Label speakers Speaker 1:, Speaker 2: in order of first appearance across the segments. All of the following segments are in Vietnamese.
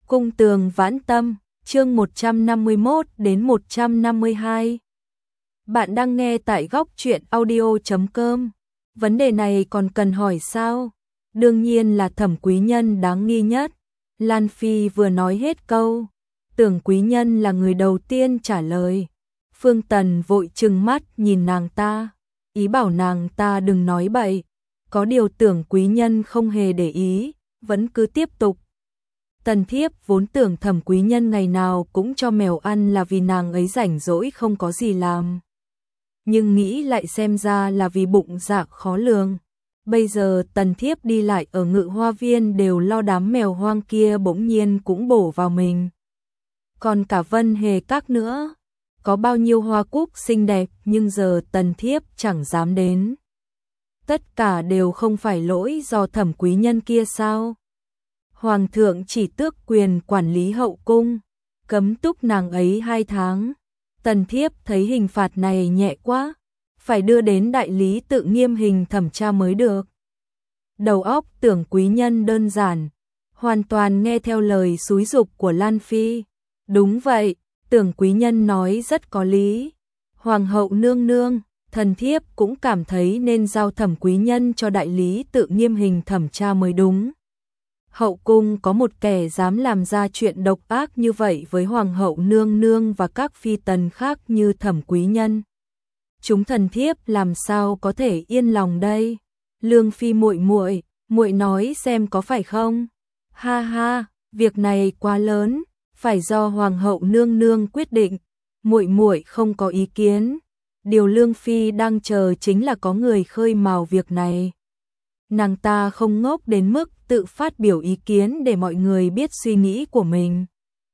Speaker 1: Cung tường vãn tâm, chương 151 đến 152. Bạn đang nghe tại góc truyện audio.com. Vấn đề này còn cần hỏi sao? Đương nhiên là Thẩm Quý Nhân đáng nghi nhất. Lan Phi vừa nói hết câu, Tưởng Quý Nhân là người đầu tiên trả lời. Phương Tần vội trừng mắt nhìn nàng ta, ý bảo nàng ta đừng nói bậy. Có điều Tưởng Quý Nhân không hề để ý, vẫn cứ tiếp tục. Tần thiếp vốn tưởng Thẩm Quý Nhân ngày nào cũng cho mèo ăn là vì nàng ấy rảnh rỗi không có gì làm. Nhưng nghĩ lại xem ra là vì bụng dạ khó lường. Bây giờ tần thiếp đi lại ở Ngự Hoa Viên đều lo đám mèo hoang kia bỗng nhiên cũng bổ vào mình. Còn cả Vân Hề Các nữa. Có bao nhiêu hoa cúc xinh đẹp nhưng giờ tần thiếp chẳng dám đến. Tất cả đều không phải lỗi do Thẩm Quý Nhân kia sao? Hoàng thượng chỉ tước quyền quản lý hậu cung, cấm túc nàng ấy 2 tháng. Tần thiếp thấy hình phạt này nhẹ quá, phải đưa đến đại lý tự nghiêm hình thẩm tra mới được. Đầu óc Tưởng Quý Nhân đơn giản, hoàn toàn nghe theo lời xúi giục của Lan Phi. Đúng vậy, Tưởng Quý Nhân nói rất có lý. Hoàng hậu nương nương, thần thiếp cũng cảm thấy nên giao Thẩm Quý Nhân cho đại lý tự nghiêm hình thẩm tra mới đúng. Hậu cung có một kẻ dám làm ra chuyện độc ác như vậy với hoàng hậu nương nương và các phi tần khác như Thẩm Quý Nhân. Chúng thần thiếp làm sao có thể yên lòng đây? Lương Phi muội nói xem có phải không? Ha ha, việc này quá lớn, phải do hoàng hậu nương nương quyết định. Muội không có ý kiến. Điều Lương Phi đang chờ chính là có người khơi mào việc này. Nàng ta không ngốc đến mức tự phát biểu ý kiến để mọi người biết suy nghĩ của mình.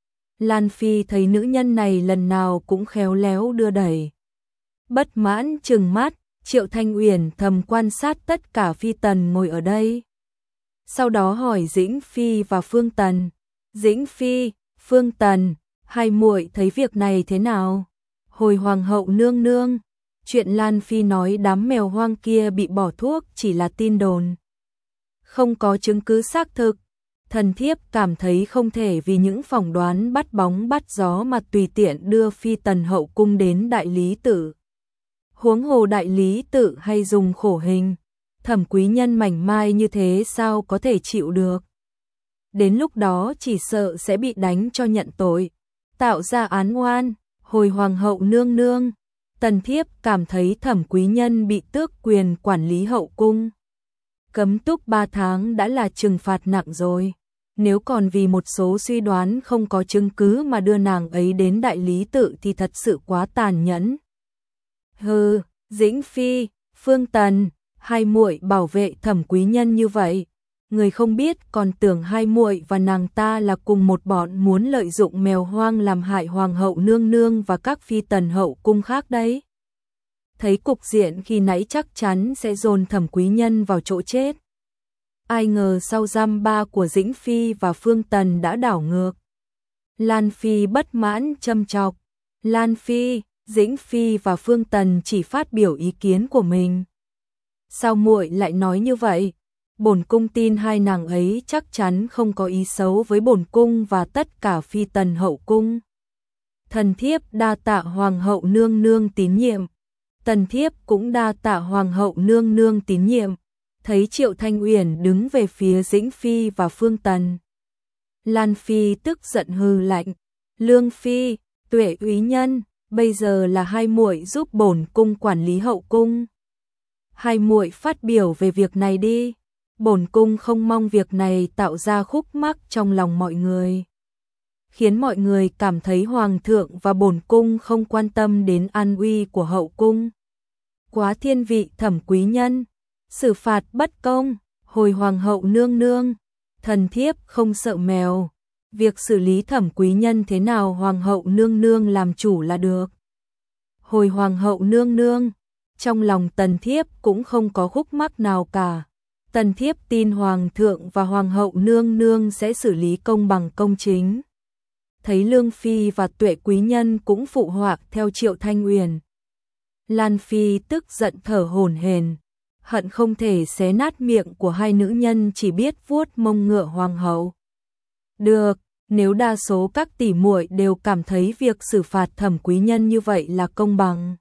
Speaker 1: Lan Phi thấy nữ nhân này lần nào cũng khéo léo đưa đẩy. Bất mãn trừng mắt, Triệu Thanh Uyển thầm quan sát tất cả phi tần ngồi ở đây. Sau đó hỏi Dĩnh Phi và Phương Tần. Dĩnh Phi, Phương Tần, hai muội thấy việc này thế nào? Hồi hoàng hậu nương nương, chuyện Lan Phi nói đám mèo hoang kia bị bỏ thuốc chỉ là tin đồn, không có chứng cứ xác thực. Thần thiếp cảm thấy không thể vì những phỏng đoán bắt bóng bắt gió mà tùy tiện đưa phi tần hậu cung đến đại lý tự. Huống hồ đại lý tự hay dùng khổ hình, Thẩm Quý Nhân mảnh mai như thế sao có thể chịu được. Đến lúc đó chỉ sợ sẽ bị đánh cho nhận tội, tạo ra án oan. Hồi hoàng hậu nương nương, tần thiếp cảm thấy Thẩm Quý Nhân bị tước quyền quản lý hậu cung, cấm túc 3 tháng đã là trừng phạt nặng rồi. Nếu còn vì một số suy đoán không có chứng cứ mà đưa nàng ấy đến đại lý tự thì thật sự quá tàn nhẫn. Hừ, Dĩnh Phi, Phương Tần, hai muội bảo vệ Thẩm Quý Nhân như vậy, người không biết còn tưởng hai muội và nàng ta là cùng một bọn muốn lợi dụng mèo hoang làm hại hoàng hậu nương nương và các phi tần hậu cung khác đấy. Thấy cục diện khi nãy chắc chắn sẽ dồn Thẩm Quý Nhân vào chỗ chết. Ai ngờ sau giam ba của Dĩnh Phi và Phương Tần đã đảo ngược. Lan Phi bất mãn châm chọc. Lan Phi, Dĩnh Phi và Phương Tần chỉ phát biểu ý kiến của mình. Sao muội lại nói như vậy? Bổn cung tin hai nàng ấy chắc chắn không có ý xấu với bổn cung và tất cả phi tần hậu cung. Thần thiếp đa tạ hoàng hậu nương nương tín nhiệm. Tần thiếp cũng đa tạ hoàng hậu nương nương tín nhiệm. Thấy Triệu Thanh Uyển đứng về phía Dĩnh Phi và Phương Tần, Lan Phi tức giận hừ lạnh. Lương Phi, Tuệ úy nhân, bây giờ là hai muội giúp bổn cung quản lý hậu cung. Hai muội phát biểu về việc này đi. Bổn cung không mong việc này tạo ra khúc mắc trong lòng mọi người, khiến mọi người cảm thấy hoàng thượng và bổn cung không quan tâm đến an uy của hậu cung. Quá thiên vị Thẩm Quý Nhân, xử phạt bất công. Hồi hoàng hậu nương nương, thần thiếp không sợ mèo, việc xử lý Thẩm Quý Nhân thế nào hoàng hậu nương nương làm chủ là được. Hồi hoàng hậu nương nương, trong lòng tần thiếp cũng không có khúc mắc nào cả. Tần thiếp tin hoàng thượng và hoàng hậu nương nương sẽ xử lý công bằng công chính. Thấy Lương Phi và Tuệ Quý Nhân cũng phụ họa theo Triệu Thanh Uyển, Lan Phi tức giận thở hổn hển, hận không thể xé nát miệng của hai nữ nhân chỉ biết vuốt mông ngựa hoàng hậu. Được, Nếu đa số các tỷ muội đều cảm thấy việc xử phạt Thẩm quý nhân như vậy là công bằng,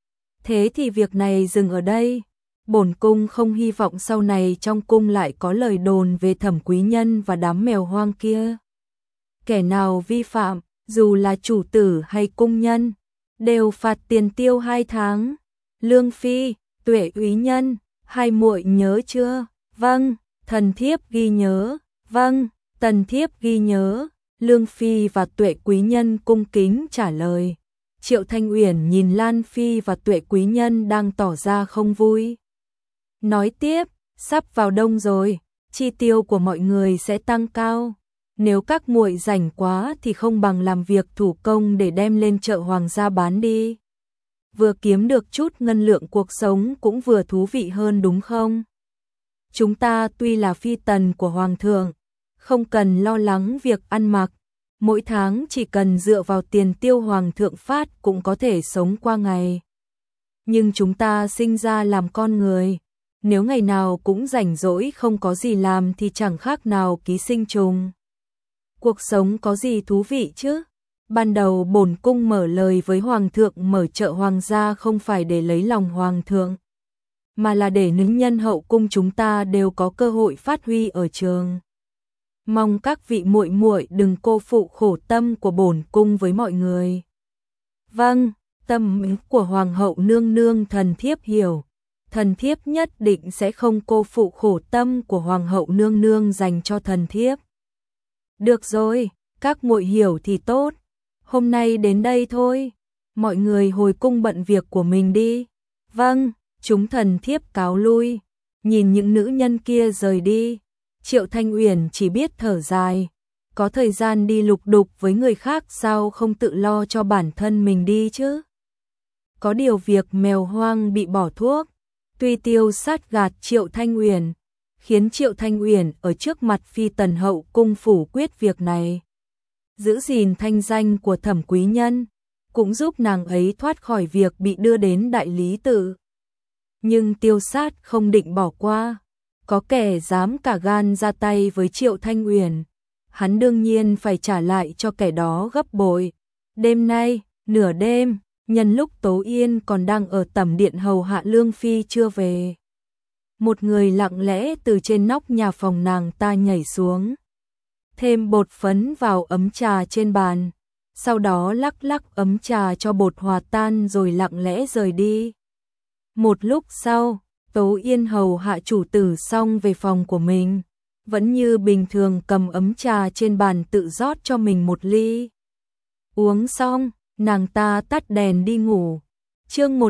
Speaker 1: thế thì việc này dừng ở đây. Bổn cung không hy vọng sau này trong cung lại có lời đồn về Thẩm quý nhân và đám mèo hoang kia. Kẻ nào vi phạm, dù là chủ tử hay cung nhân, đều phạt tiền tiêu 2 tháng. Lương phi, Tuệ úy nhân, hai muội nhớ chưa? Vâng, thần thiếp ghi nhớ. Vâng, tần thiếp ghi nhớ. Lương phi và Tuệ quý nhân cung kính trả lời. Triệu Thanh Uyển nhìn Lan phi và Tuệ quý nhân đang tỏ ra không vui. Nói tiếp, sắp vào đông rồi, chi tiêu của mọi người sẽ tăng cao. Nếu các muội rảnh quá thì không bằng làm việc thủ công để đem lên chợ hoàng gia bán đi. Vừa kiếm được chút ngân lượng cuộc sống cũng vừa thú vị hơn đúng không? Chúng ta tuy là phi tần của hoàng thượng, không cần lo lắng việc ăn mặc, mỗi tháng chỉ cần dựa vào tiền tiêu hoàng thượng phát cũng có thể sống qua ngày. Nhưng chúng ta sinh ra làm con người, nếu ngày nào cũng rảnh rỗi không có gì làm thì chẳng khác nào ký sinh trùng. Cuộc sống có gì thú vị chứ? Ban đầu bổn cung mở lời với hoàng thượng mở chợ hoàng gia không phải để lấy lòng hoàng thượng, mà là để nữ nhân hậu cung chúng ta đều có cơ hội phát huy ở trường. Mong các vị muội muội đừng cô phụ khổ tâm của bổn cung với mọi người. Vâng, tâm ý của hoàng hậu nương nương thần thiếp hiểu, thần thiếp nhất định sẽ không cô phụ khổ tâm của hoàng hậu nương nương dành cho thần thiếp. Được rồi, các muội hiểu thì tốt. Hôm nay đến đây thôi, mọi người hồi cung bận việc của mình đi. Vâng, chúng thần thiếp cáo lui. Nhìn những nữ nhân kia rời đi, Triệu Thanh Uyển chỉ biết thở dài. Có thời gian đi lục đục với người khác sao không tự lo cho bản thân mình đi chứ? Có điều việc mèo hoang bị bỏ thuốc, tuy tiêu sát gạt Triệu Thanh Uyển, khiến Triệu Thanh Uyển ở trước mặt phi tần hậu cung phủ quyết việc này, giữ gìn thanh danh của Thẩm quý nhân, cũng giúp nàng ấy thoát khỏi việc bị đưa đến đại lý tự. Nhưng tiêu sát không định bỏ qua, có kẻ dám cả gan ra tay với Triệu Thanh Uyển, hắn đương nhiên phải trả lại cho kẻ đó gấp bội. Đêm nay, nửa đêm, nhân lúc Tố Yên còn đang ở tẩm điện hầu hạ Lương phi chưa về, một người lặng lẽ từ trên nóc nhà phòng nàng ta nhảy xuống, thêm bột phấn vào ấm trà trên bàn, sau đó lắc lắc ấm trà cho bột hòa tan rồi lặng lẽ rời đi. Một lúc sau, Tố Yên hầu hạ chủ tử xong về phòng của mình, vẫn như bình thường cầm ấm trà trên bàn tự rót cho mình một ly. Uống xong, nàng ta tắt đèn đi ngủ. Chương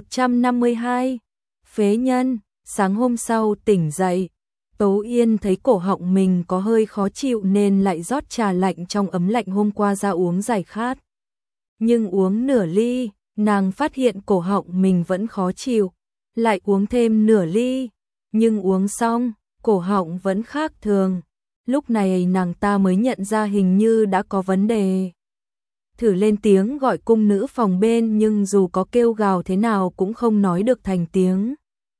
Speaker 1: 152, phế nhân. Sáng hôm sau tỉnh dậy, Tố Yên thấy cổ họng mình có hơi khó chịu nên lại rót trà lạnh trong ấm lạnh hôm qua ra uống giải khát. Nhưng uống nửa ly, nàng phát hiện cổ họng mình vẫn khó chịu, lại uống thêm nửa ly, nhưng uống xong, cổ họng vẫn khác thường. Lúc này nàng ta mới nhận ra hình như đã có vấn đề. Thử lên tiếng gọi cung nữ phòng bên nhưng dù có kêu gào thế nào cũng không nói được thành tiếng.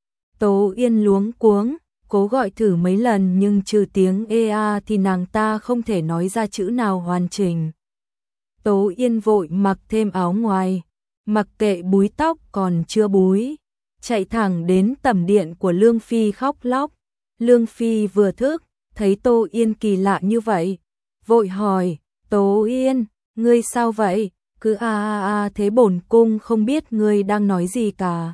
Speaker 1: Tố Yên luống cuống, cố gọi thử mấy lần nhưng trừ tiếng ê a thì nàng ta không thể nói ra chữ nào hoàn chỉnh. Tố Yên vội mặc thêm áo ngoài, mặc kệ búi tóc còn chưa búi, chạy thẳng đến tẩm điện của Lương phi khóc lóc. Lương phi vừa thức, thấy Tố Yên kỳ lạ như vậy, vội hỏi, Tố Yên, ngươi sao vậy? Cứ thế bổn cung không biết ngươi đang nói gì cả.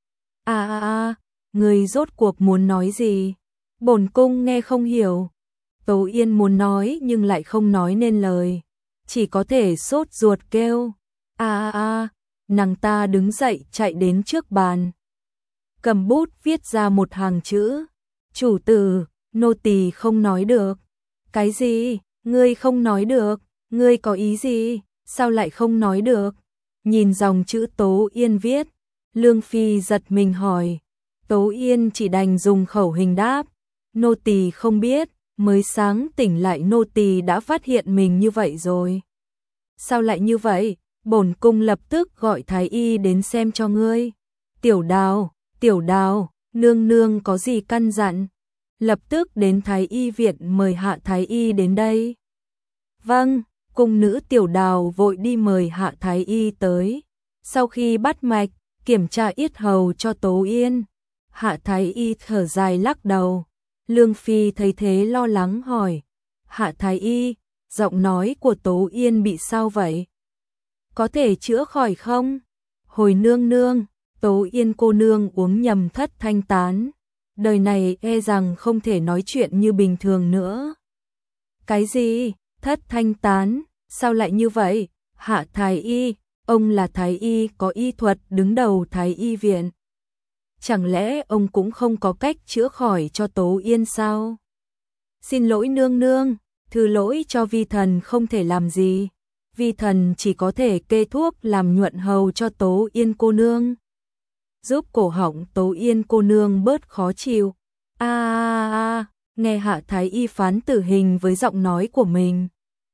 Speaker 1: Ngươi rốt cuộc muốn nói gì? Bổn cung nghe không hiểu. Tố Yên muốn nói nhưng lại không nói nên lời, chỉ có thể sốt ruột kêu. Nàng ta đứng dậy chạy đến trước bàn, cầm bút viết ra một hàng chữ. Chủ tử, nô tỳ không nói được. Cái gì? Ngươi không nói được? Ngươi có ý gì? Sao lại không nói được? Nhìn dòng chữ Tố Yên viết, Lương phi giật mình hỏi. Tố Yên chỉ đành dùng khẩu hình đáp, nô tỳ không biết, mới sáng tỉnh lại nô tỳ đã phát hiện mình như vậy rồi. Sao lại như vậy? Bổn cung lập tức gọi thái y đến xem cho ngươi. Tiểu Đào, nương nương có gì căn dặn? Lập tức đến thái y viện mời hạ thái y đến đây. Vâng, cung nữ Tiểu Đào vội đi mời Hạ Thái Y tới. Sau khi bắt mạch, kiểm tra yết hầu cho Tố Yên, Hạ Thái Y thở dài lắc đầu. Lương Phi thấy thế lo lắng hỏi, Hạ Thái Y, giọng nói của Tố Yên bị sao vậy? Có thể chữa khỏi không? Hồi nương nương, Tố Yên cô nương uống nhầm thất thanh tán. Đời này e rằng không thể nói chuyện như bình thường nữa. Cái gì? Thất thanh tán? Sao lại như vậy? Hạ Thái Y, ông là Thái Y có y thuật đứng đầu Thái Y viện. Chẳng lẽ ông cũng không có cách chữa khỏi cho Tố Yên sao? Xin lỗi nương nương, thứ lỗi cho vi thần không thể làm gì. Vi thần chỉ có thể kê thuốc làm nhuận hầu cho Tố Yên cô nương, giúp cổ họng Tố Yên cô nương bớt khó chịu. Nghe Hạ Thái Y phán tử hình với giọng nói của mình.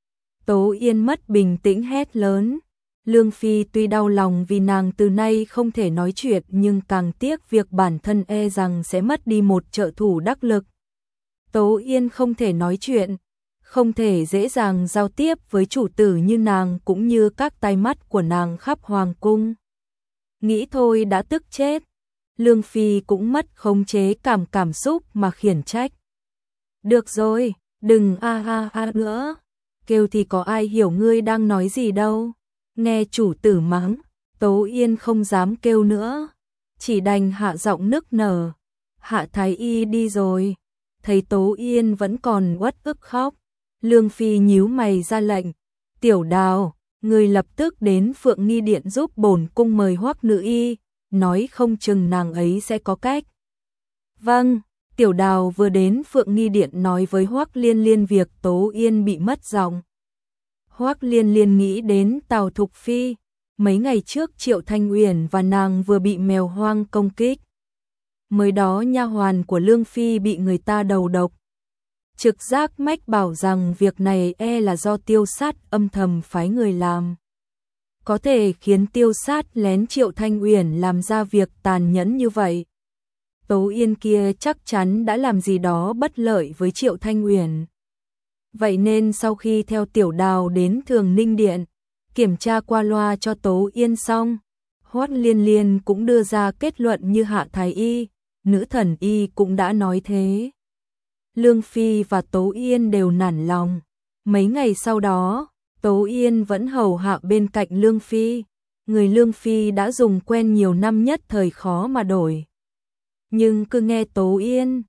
Speaker 1: Tố Yên mất bình tĩnh hét lớn. Lương Phi tuy đau lòng vì nàng từ nay không thể nói chuyện nhưng càng tiếc việc bản thân e rằng sẽ mất đi một trợ thủ đắc lực. Tố Yên không thể nói chuyện, không thể dễ dàng giao tiếp với chủ tử như nàng cũng như các tai mắt của nàng khắp hoàng cung. Nghĩ thôi đã tức chết. Lương Phi cũng mất khống chế cảm xúc mà khiển trách. Được rồi, đừng nữa. Kêu thì có ai hiểu ngươi đang nói gì đâu. Nghe chủ tử mắng, Tố Yên không dám kêu nữa, chỉ đành hạ giọng nức nở. Hạ Thái Y đi rồi, thấy Tố Yên vẫn còn uất ức khóc. Lương Phi nhíu mày ra lệnh, Tiểu Đào, người lập tức đến Phượng Nghi Điện giúp bổn cung mời Hoắc nữ y, nói không chừng nàng ấy sẽ có cách. Vâng, Tiểu Đào vừa đến Phượng Nghi Điện nói với Hoắc Liên Liên việc Tố Yên bị mất giọng. Hoắc Liên Liên nghĩ đến Tào Thục Phi, mấy ngày trước Triệu Thanh Uyển và nàng vừa bị mèo hoang công kích. Mới đó nha hoàn của Lương Phi bị người ta đầu độc. Trực giác mách bảo rằng việc này e là do Tiêu Sát âm thầm phái người làm. Có thể khiến Tiêu Sát lén Triệu Thanh Uyển làm ra việc tàn nhẫn như vậy. Tố Yên kia chắc chắn đã làm gì đó bất lợi với Triệu Thanh Uyển. Vậy nên sau khi theo Tiểu Đào đến Thường Ninh Điện, kiểm tra qua loa cho Tố Yên xong, Hoắc Liên Liên cũng đưa ra kết luận như Hạ Thái Y, nữ thần y cũng đã nói thế. Lương Phi và Tố Yên đều nản lòng. Mấy ngày sau đó, Tố Yên vẫn hầu hạ bên cạnh Lương Phi. Người Lương Phi đã dùng quen nhiều năm nhất thời khó mà đổi. Nhưng cứ nghe Tố Yên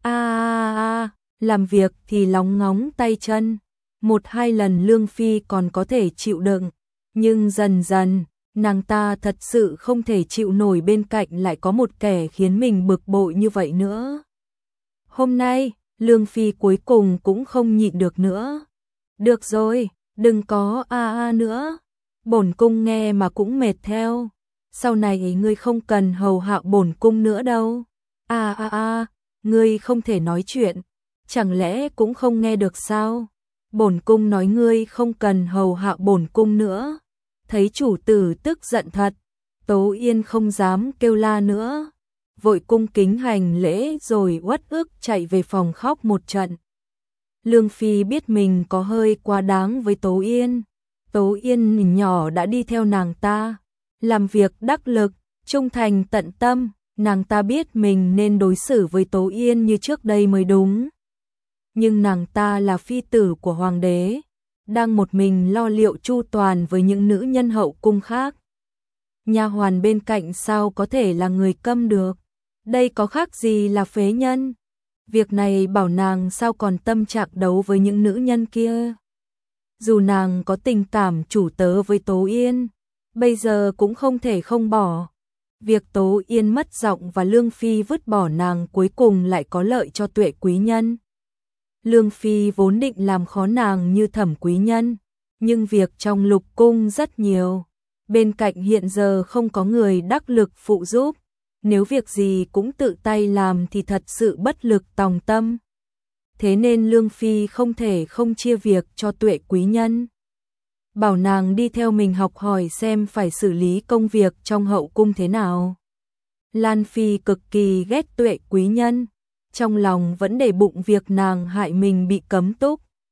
Speaker 1: làm việc thì lóng ngóng tay chân. Một hai lần Lương Phi còn có thể chịu đựng, nhưng dần dần, nàng ta thật sự không thể chịu nổi bên cạnh lại có một kẻ khiến mình bực bội như vậy nữa. Hôm nay, Lương Phi cuối cùng cũng không nhịn được nữa. Được rồi, đừng có nữa. Bổn cung nghe mà cũng mệt theo. Sau này ngươi không cần hầu hạ bổn cung nữa đâu. Ngươi không thể nói chuyện, chẳng lẽ cũng không nghe được sao? Bổn cung nói ngươi không cần hầu hạ bổn cung nữa. Thấy chủ tử tức giận thật, Tố Yên không dám kêu la nữa, vội cung kính hành lễ rồi uất ức chạy về phòng khóc một trận. Lương Phi biết mình có hơi quá đáng với Tố Yên. Tố Yên nhỏ đã đi theo nàng ta, làm việc đắc lực, trung thành tận tâm, nàng ta biết mình nên đối xử với Tố Yên như trước đây mới đúng. Nhưng nàng ta là phi tử của hoàng đế, đang một mình lo liệu chu toàn với những nữ nhân hậu cung khác. Nha hoàn bên cạnh sao có thể là người câm được, đây có khác gì là phế nhân. Việc này bảo nàng sao còn tâm trạng đấu với những nữ nhân kia. Dù nàng có tình cảm chủ tớ với Tố Yên, bây giờ cũng không thể không bỏ. Việc Tố Yên mất giọng và Lương Phi vứt bỏ nàng cuối cùng lại có lợi cho Tuệ quý nhân. Lương Phi vốn định làm khó nàng như Thẩm quý nhân, nhưng việc trong lục cung rất nhiều. Bên cạnh hiện giờ không có người đắc lực phụ giúp. Nếu việc gì cũng tự tay làm thì thật sự bất lực tòng tâm. Thế nên Lương Phi không thể không chia việc cho Tuệ quý nhân. Bảo nàng đi theo mình học hỏi xem phải xử lý công việc trong hậu cung thế nào. Lan Phi cực kỳ ghét Tuệ quý nhân, trong lòng vẫn để bụng việc nàng hại mình bị cấm túc.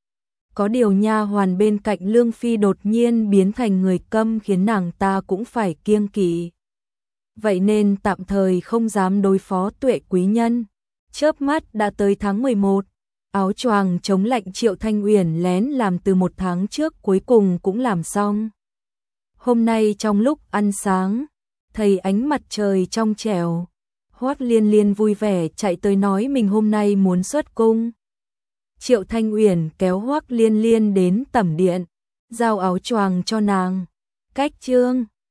Speaker 1: Có điều nha hoàn bên cạnh Lương Phi đột nhiên biến thành người câm khiến nàng ta cũng phải kiêng kỵ. Vậy nên tạm thời không dám đối phó Tuệ quý nhân. Chớp mắt đã tới tháng 11, áo choàng chống lạnh Triệu Thanh Uyển lén làm từ 1 tháng trước cuối cùng cũng làm xong. Hôm nay trong lúc ăn sáng, thấy ánh mặt trời trong trẻo, Hoắc Liên Liên vui vẻ chạy tới nói mình hôm nay muốn xuất cung. Triệu Thanh Uyển kéo Hoắc Liên Liên đến tẩm điện, giao áo choàng cho nàng. Cách chương